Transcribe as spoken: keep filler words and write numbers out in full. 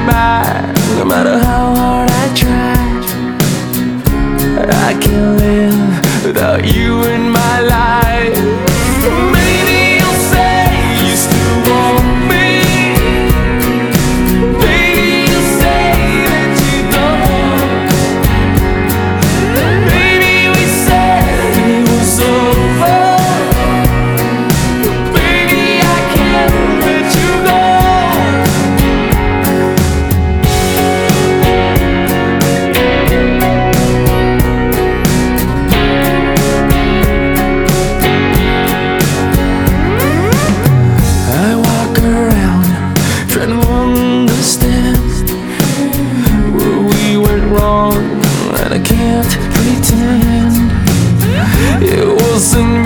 back. No matter how hard I try, I can't live without you in my life. Maybe you'll say you still want me. Maybe you'll say that you don't. Maybe we said it was over. Baby, I can't let you go. Trying to understand where we went wrong, and I can't pretend it wasn't me.